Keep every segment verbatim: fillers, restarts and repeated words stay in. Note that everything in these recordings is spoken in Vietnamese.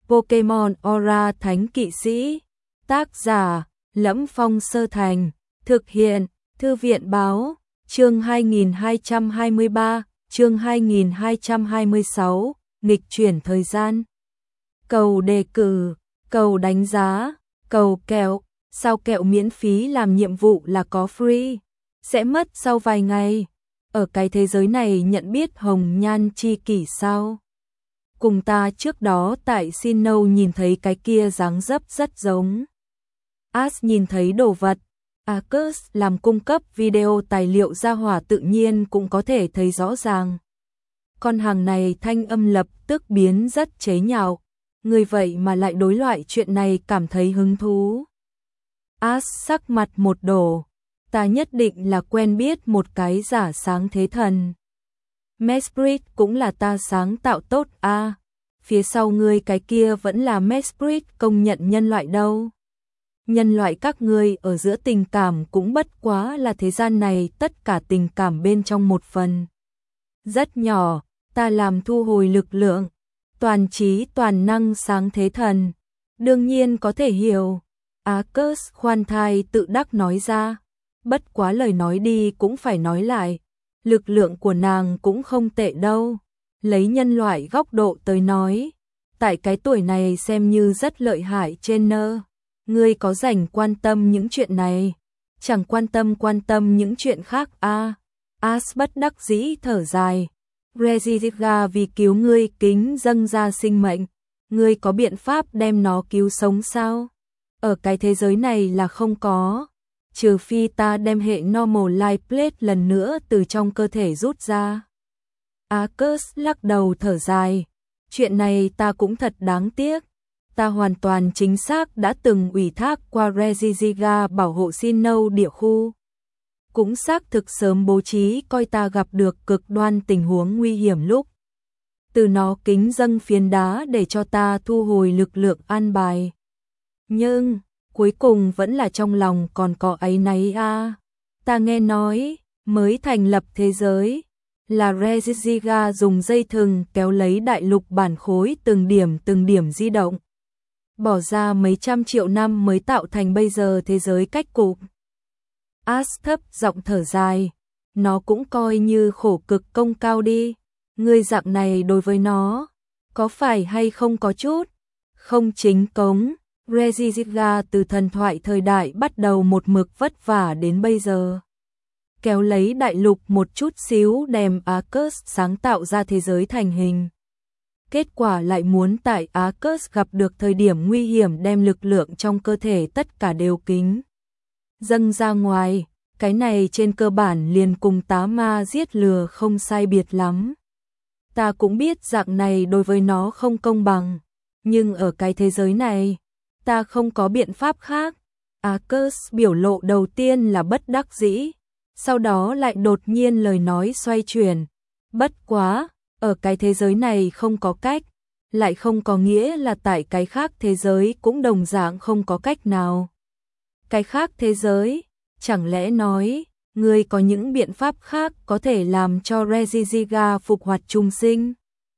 Pokemon Aura Thánh Kỵ Sĩ. Tác giả: Lẫm Phong Sơ Thành. Thực hiện: Thư viện Báo. Chương hai nghìn hai trăm hai mươi ba, chương hai nghìn hai trăm hai mươi sáu, nghịch chuyển thời gian. Cầu đề cử, cầu đánh giá, cầu kẹo, sao kẹo miễn phí làm nhiệm vụ là có free, sẽ mất sau vài ngày. Ở cái thế giới này nhận biết hồng nhan chi kỷ sao? Cùng ta trước đó tại Sinnoh nhìn thấy cái kia dáng dấp rất giống. Ash nhìn thấy đồ vật. Arcus làm cung cấp video tài liệu ra hỏa tự nhiên cũng có thể thấy rõ ràng. Con hàng này thanh âm lập tức biến rất chế nhạo. Người vậy mà lại đối loại chuyện này cảm thấy hứng thú. Ash sắc mặt một đổ. Ta nhất định là quen biết một cái giả sáng thế thần. Mesprit cũng là ta sáng tạo tốt a. À, phía sau ngươi cái kia vẫn là Mesprit công nhận nhân loại đâu. Nhân loại các ngươi ở giữa tình cảm cũng bất quá là thế gian này tất cả tình cảm bên trong một phần. Rất nhỏ, ta làm thu hồi lực lượng, toàn trí toàn năng sáng thế thần. Đương nhiên có thể hiểu. Arcus khoan thai tự đắc nói ra. Bất quá lời nói đi cũng phải nói lại. Lực lượng của nàng cũng không tệ đâu. Lấy nhân loại góc độ tới nói. Tại cái tuổi này xem như rất lợi hại trên nơ. Ngươi có rảnh quan tâm những chuyện này, chẳng quan tâm quan tâm những chuyện khác a. À, Ash bất đắc dĩ thở dài. Regigiga vì cứu ngươi kính dâng ra sinh mệnh, ngươi có biện pháp đem nó cứu sống sao? Ở cái thế giới này là không có, trừ phi ta đem hệ normal life plate lần nữa từ trong cơ thể rút ra. Arcus lắc đầu thở dài. Chuyện này ta cũng thật đáng tiếc. Ta hoàn toàn chính xác đã từng ủy thác qua Regigiga bảo hộ Sinnoh địa khu. Cũng xác thực sớm bố trí coi ta gặp được cực đoan tình huống nguy hiểm lúc. Từ nó kính dâng phiến đá để cho ta thu hồi lực lượng an bài. Nhưng, cuối cùng vẫn là trong lòng còn có áy náy a. À. Ta nghe nói, mới thành lập thế giới, là Regigiga dùng dây thừng kéo lấy đại lục bản khối từng điểm từng điểm di động. Bỏ ra mấy trăm triệu năm mới tạo thành bây giờ thế giới cách cục. Ash thấp giọng thở dài. Nó cũng coi như khổ cực công cao đi. Ngươi dạng này đối với nó, có phải hay không có chút? Không chính cống. Regigiga từ thần thoại thời đại bắt đầu một mực vất vả đến bây giờ. Kéo lấy đại lục một chút xíu đem Arcus sáng tạo ra thế giới thành hình. Kết quả lại muốn tại Arcus gặp được thời điểm nguy hiểm đem lực lượng trong cơ thể tất cả đều kính dâng ra ngoài, cái này trên cơ bản liền cùng tá ma giết lừa không sai biệt lắm. Ta cũng biết dạng này đối với nó không công bằng, nhưng ở cái thế giới này, ta không có biện pháp khác. Arcus biểu lộ đầu tiên là bất đắc dĩ, sau đó lại đột nhiên lời nói xoay chuyển. Bất quá, ở cái thế giới này không có cách, lại không có nghĩa là tại cái khác thế giới cũng đồng dạng không có cách nào. Cái khác thế giới, chẳng lẽ nói, ngươi có những biện pháp khác có thể làm cho Regigiga phục hoạt trùng sinh?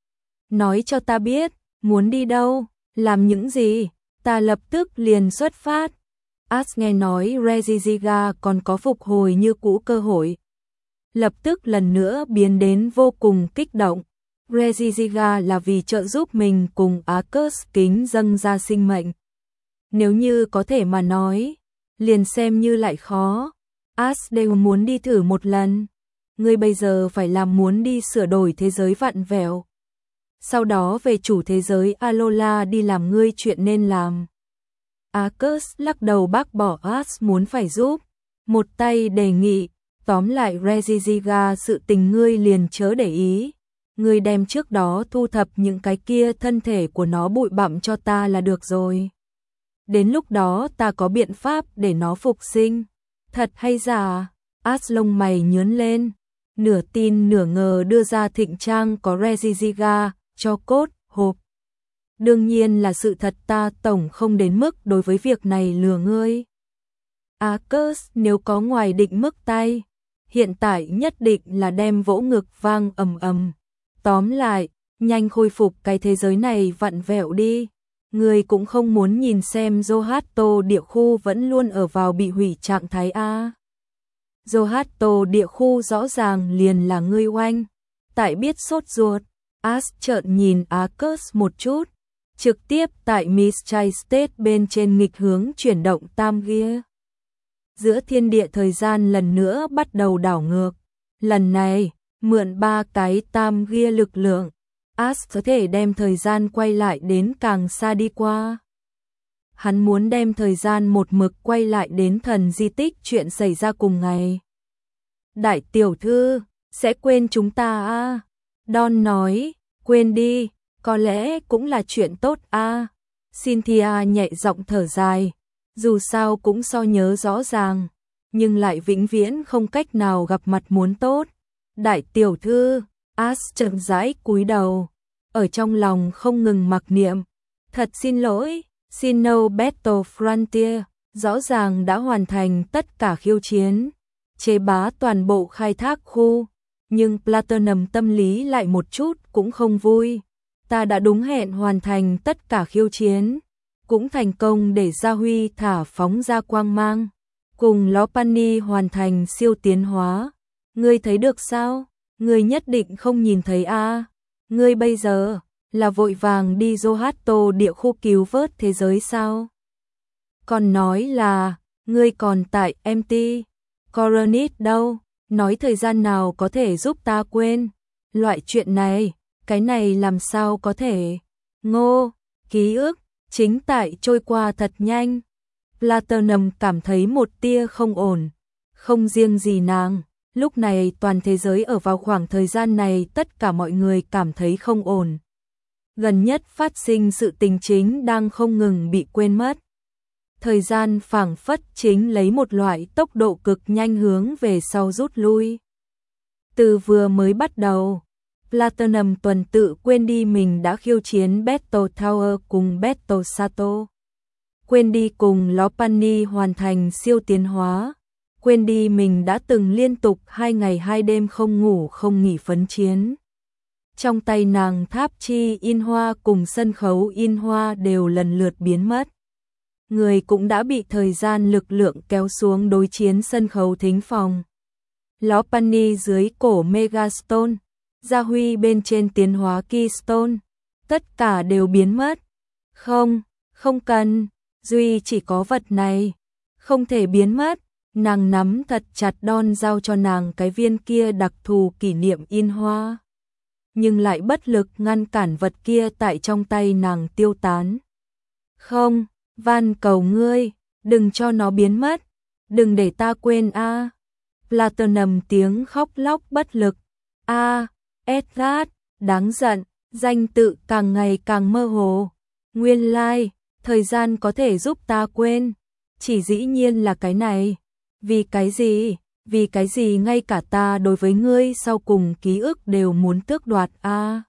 Nói cho ta biết, muốn đi đâu, làm những gì, ta lập tức liền xuất phát. Ash nghe nói Regigiga còn có phục hồi như cũ cơ hội. Lập tức lần nữa biến đến vô cùng kích động. Regigiga là vì trợ giúp mình cùng Arcus kính dâng ra sinh mệnh. Nếu như có thể mà nói, liền xem như lại khó, Ash đều muốn đi thử một lần. Ngươi bây giờ phải làm muốn đi sửa đổi thế giới vặn vẹo. Sau đó về chủ thế giới Alola đi làm ngươi chuyện nên làm. Arcus lắc đầu bác bỏ Ash muốn phải giúp. Một tay đề nghị, tóm lại Regigiga sự tình ngươi liền chớ để ý. Ngươi đem trước đó thu thập những cái kia thân thể của nó bụi bặm cho ta là được rồi. Đến lúc đó ta có biện pháp để nó phục sinh. Thật hay giả? Ash lông mày nhướng lên, nửa tin nửa ngờ đưa ra thịnh trang có Regigiga, cho cốt, hộp. Đương nhiên là sự thật, ta tổng không đến mức đối với việc này lừa ngươi. Arcus nếu có ngoài định mức tay, hiện tại nhất định là đem vỗ ngực vang ầm ầm. Tóm lại, nhanh khôi phục cái thế giới này vặn vẹo đi. Ngươi cũng không muốn nhìn xem Zohato địa khu vẫn luôn ở vào bị hủy trạng thái a. Zohato địa khu rõ ràng liền là ngươi oanh. Tại biết sốt ruột, Ash trợn nhìn Arcus một chút, trực tiếp tại Mistral State bên trên nghịch hướng chuyển động tam gia. Giữa thiên địa thời gian lần nữa bắt đầu đảo ngược. Lần này, mượn ba cái tam gia lực lượng, Ash có thể đem thời gian quay lại đến càng xa đi qua. Hắn muốn đem thời gian một mực quay lại đến thần di tích chuyện xảy ra cùng ngày. Đại tiểu thư, sẽ quên chúng ta à? Don nói, quên đi, có lẽ cũng là chuyện tốt à? Cynthia nhẹ giọng thở dài, dù sao cũng so nhớ rõ ràng, nhưng lại vĩnh viễn không cách nào gặp mặt muốn tốt. Đại tiểu thư, Ash chậm rãi cúi đầu, ở trong lòng không ngừng mặc niệm. Thật xin lỗi, Sinnoh Battle Frontier, rõ ràng đã hoàn thành tất cả khiêu chiến, chế bá toàn bộ khai thác khu, nhưng Platinum tâm lý lại một chút cũng không vui. Ta đã đúng hẹn hoàn thành tất cả khiêu chiến, cũng thành công để Gia Huy thả phóng ra quang mang, cùng Lopunny hoàn thành siêu tiến hóa. Ngươi thấy được sao? Ngươi nhất định không nhìn thấy a? À? Ngươi bây giờ là vội vàng đi Zohato địa khu cứu vớt thế giới sao? Còn nói là ngươi còn tại em tê Coronet đâu? Nói thời gian nào có thể giúp ta quên? Loại chuyện này, cái này làm sao có thể? Ngô, ký ức chính tại trôi qua thật nhanh. Platinum cảm thấy một tia không ổn, không riêng gì nàng. Lúc này toàn thế giới ở vào khoảng thời gian này tất cả mọi người cảm thấy không ổn. Gần nhất phát sinh sự tình chính đang không ngừng bị quên mất. Thời gian phảng phất chính lấy một loại tốc độ cực nhanh hướng về sau rút lui. Từ vừa mới bắt đầu, Platinum tuần tự quên đi mình đã khiêu chiến Battle Tower cùng Battle Sato. Quên đi cùng Lopunny hoàn thành siêu tiến hóa. Quên đi mình đã từng liên tục hai ngày hai đêm không ngủ không nghỉ phấn chiến. Trong tay nàng tháp chi in hoa cùng sân khấu in hoa đều lần lượt biến mất. Người cũng đã bị thời gian lực lượng kéo xuống đối chiến sân khấu thính phòng. Lopunny dưới cổ Megastone, Gia Huy bên trên tiến hóa Keystone, tất cả đều biến mất. Không, không cần, duy chỉ có vật này, không thể biến mất. Nàng nắm thật chặt Don giao cho nàng cái viên kia đặc thù kỷ niệm in hoa, nhưng lại bất lực ngăn cản vật kia tại trong tay nàng tiêu tán. Không, van cầu ngươi, đừng cho nó biến mất, đừng để ta quên a. À. Platinum tiếng khóc lóc bất lực. A, à, Edgard, đáng giận, danh tự càng ngày càng mơ hồ. Nguyên lai, like, thời gian có thể giúp ta quên, chỉ dĩ nhiên là cái này. Vì cái gì? Vì cái gì ngay cả ta đối với ngươi sau cùng ký ức đều muốn tước đoạt a? À,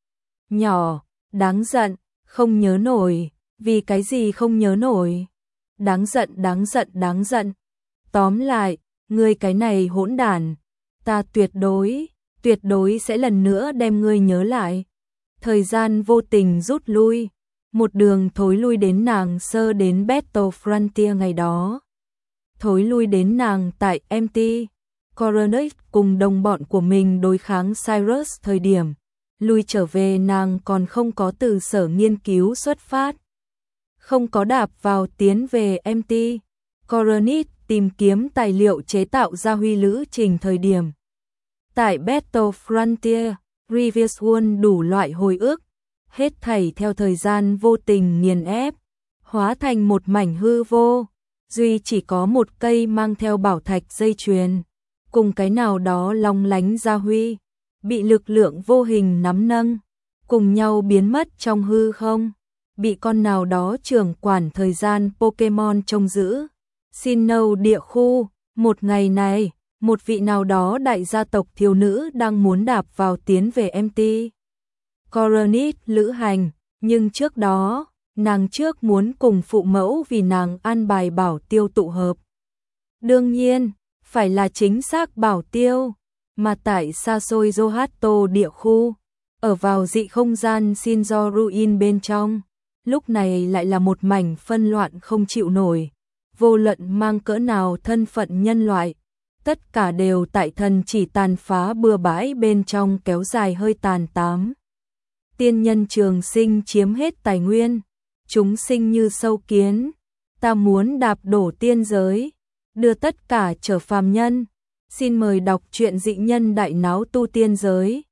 nhỏ, đáng giận, không nhớ nổi, vì cái gì không nhớ nổi? Đáng giận, đáng giận, đáng giận. Tóm lại, ngươi cái này hỗn đản, ta tuyệt đối, tuyệt đối sẽ lần nữa đem ngươi nhớ lại. Thời gian vô tình rút lui, một đường thối lui đến nàng sơ đến Battle Frontier ngày đó. Thối lui đến nàng tại em tê Coronet cùng đồng bọn của mình đối kháng Cyrus thời điểm, lui trở về nàng còn không có từ sở nghiên cứu xuất phát, không có đạp vào tiến về em tê Coronet tìm kiếm tài liệu chế tạo Gia Huy lữ trình thời điểm. Tại Battle Frontier, Previous World đủ loại hồi ức, hết thảy theo thời gian vô tình nghiền ép, hóa thành một mảnh hư vô. Duy chỉ có một cây mang theo bảo thạch dây chuyền, cùng cái nào đó long lánh Gia Huy, bị lực lượng vô hình nắm nâng, cùng nhau biến mất trong hư không, bị con nào đó trưởng quản thời gian Pokemon trông giữ. Sinnoh địa khu, một ngày này, một vị nào đó đại gia tộc thiếu nữ đang muốn đạp vào tiến về em tê Coronet lữ hành, nhưng trước đó, nàng trước muốn cùng phụ mẫu vì nàng an bài bảo tiêu tụ hợp. Đương nhiên, phải là chính xác bảo tiêu, mà tại xa xôi Zohato địa khu, ở vào dị không gian Shinzo Ruin bên trong. lúc này lại là một mảnh phân loạn không chịu nổi, vô luận mang cỡ nào thân phận nhân loại, tất cả đều tại thần chỉ tàn phá bừa bãi bên trong kéo dài hơi tàn tám. Tiên nhân trường sinh chiếm hết tài nguyên, chúng sinh như sâu kiến, ta muốn đạp đổ tiên giới, đưa tất cả trở phàm nhân. Xin mời đọc truyện Dị Nhân Đại Náo Tu Tiên Giới.